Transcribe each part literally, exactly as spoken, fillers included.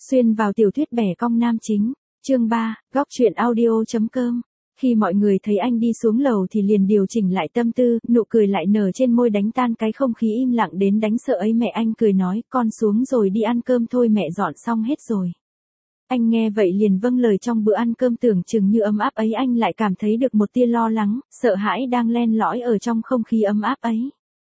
Xuyên vào tiểu thuyết bẻ cong nam chính. Chương ba, góc truyện audio.com. Khi mọi người thấy anh đi xuống lầu thì liền điều chỉnh lại tâm tư, nụ cười lại nở trên môi đánh tan cái không khí im lặng đến đánh sợ ấy. Mẹ anh cười nói, con xuống rồi đi ăn cơm thôi, mẹ dọn xong hết rồi. Anh nghe vậy liền vâng lời. Trong bữa ăn cơm tưởng chừng như ấm áp ấy, anh lại cảm thấy được một tia lo lắng, sợ hãi đang len lỏi ở trong không khí ấm áp ấy.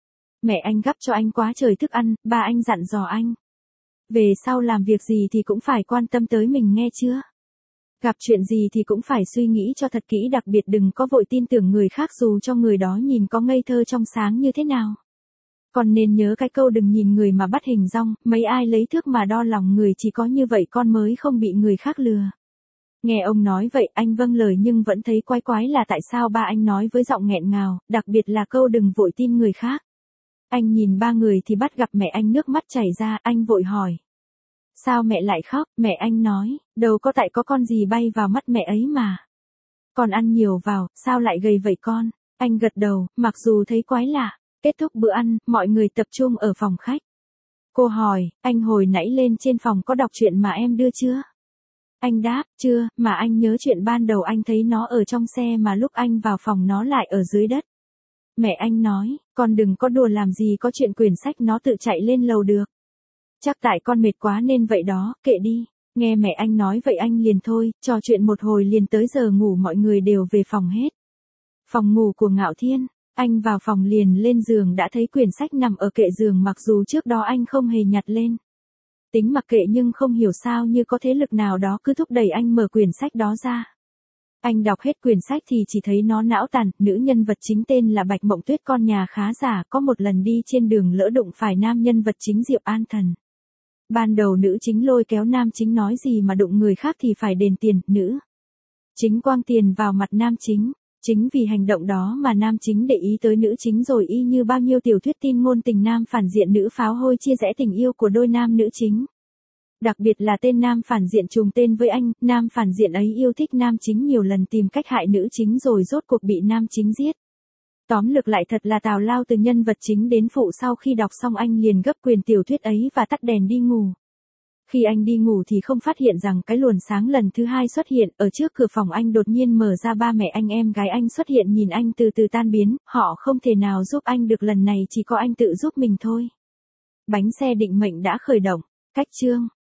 Mẹ anh gắp cho anh quá trời thức ăn, ba anh dặn dò anh. Về sau làm việc gì thì cũng phải quan tâm tới mình, nghe chưa? Gặp chuyện gì thì cũng phải suy nghĩ cho thật kỹ, đặc biệt đừng có vội tin tưởng người khác dù cho người đó nhìn có ngây thơ trong sáng như thế nào. Còn nên nhớ cái câu đừng nhìn người mà bắt hình dong, mấy ai lấy thước mà đo lòng người, chỉ có như vậy con mới không bị người khác lừa. Nghe ông nói vậy anh vâng lời nhưng vẫn thấy quái quái là tại sao ba anh nói với giọng nghẹn ngào, đặc biệt là câu đừng vội tin người khác. Anh nhìn ba người thì bắt gặp mẹ anh nước mắt chảy ra, anh vội hỏi. Sao mẹ lại khóc? Mẹ anh nói, đâu có, tại có con gì bay vào mắt mẹ ấy mà. Con ăn nhiều vào, sao lại gầy vậy con? Anh gật đầu, mặc dù thấy quái lạ. Kết thúc bữa ăn, mọi người tập trung ở phòng khách. Cô hỏi, anh hồi nãy lên trên phòng có đọc truyện mà em đưa chưa? Anh đáp, chưa, mà anh nhớ chuyện ban đầu anh thấy nó ở trong xe mà lúc anh vào phòng nó lại ở dưới đất. Mẹ anh nói, con đừng có đùa làm gì có chuyện quyển sách nó tự chạy lên lầu được. Chắc tại con mệt quá nên vậy đó, kệ đi. Nghe mẹ anh nói vậy anh liền thôi, trò chuyện một hồi liền tới giờ ngủ, mọi người đều về phòng hết. Phòng ngủ của Ngạo Thiên, anh vào phòng liền lên giường đã thấy quyển sách nằm ở kệ giường, mặc dù trước đó anh không hề nhặt lên. Tính mặc kệ nhưng không hiểu sao như có thế lực nào đó cứ thúc đẩy anh mở quyển sách đó ra. Anh đọc hết quyển sách thì chỉ thấy nó não tàn, nữ nhân vật chính tên là Bạch Mộng Tuyết, con nhà khá giả, có một lần đi trên đường lỡ đụng phải nam nhân vật chính Diệp An Thần. Ban đầu nữ chính lôi kéo nam chính nói gì mà đụng người khác thì phải đền tiền, nữ chính quăng tiền vào mặt nam chính. Chính vì hành động đó mà nam chính để ý tới nữ chính, rồi y như bao nhiêu tiểu thuyết tin ngôn tình nam phản diện nữ pháo hôi chia rẽ tình yêu của đôi nam nữ chính. Đặc biệt là tên nam phản diện trùng tên với anh, nam phản diện ấy yêu thích nam chính nhiều lần, tìm cách hại nữ chính rồi rốt cuộc bị nam chính giết. Tóm lược lại thật là tào lao từ nhân vật chính đến phụ. Sau khi đọc xong anh liền gấp quyền tiểu thuyết ấy và tắt đèn đi ngủ. Khi anh đi ngủ thì không phát hiện rằng cái luồng sáng lần thứ hai xuất hiện, ở trước cửa phòng anh đột nhiên mở ra, ba mẹ anh em gái anh xuất hiện nhìn anh từ từ tan biến, họ không thể nào giúp anh được, lần này chỉ có anh tự giúp mình thôi. Bánh xe định mệnh đã khởi động. Cách chương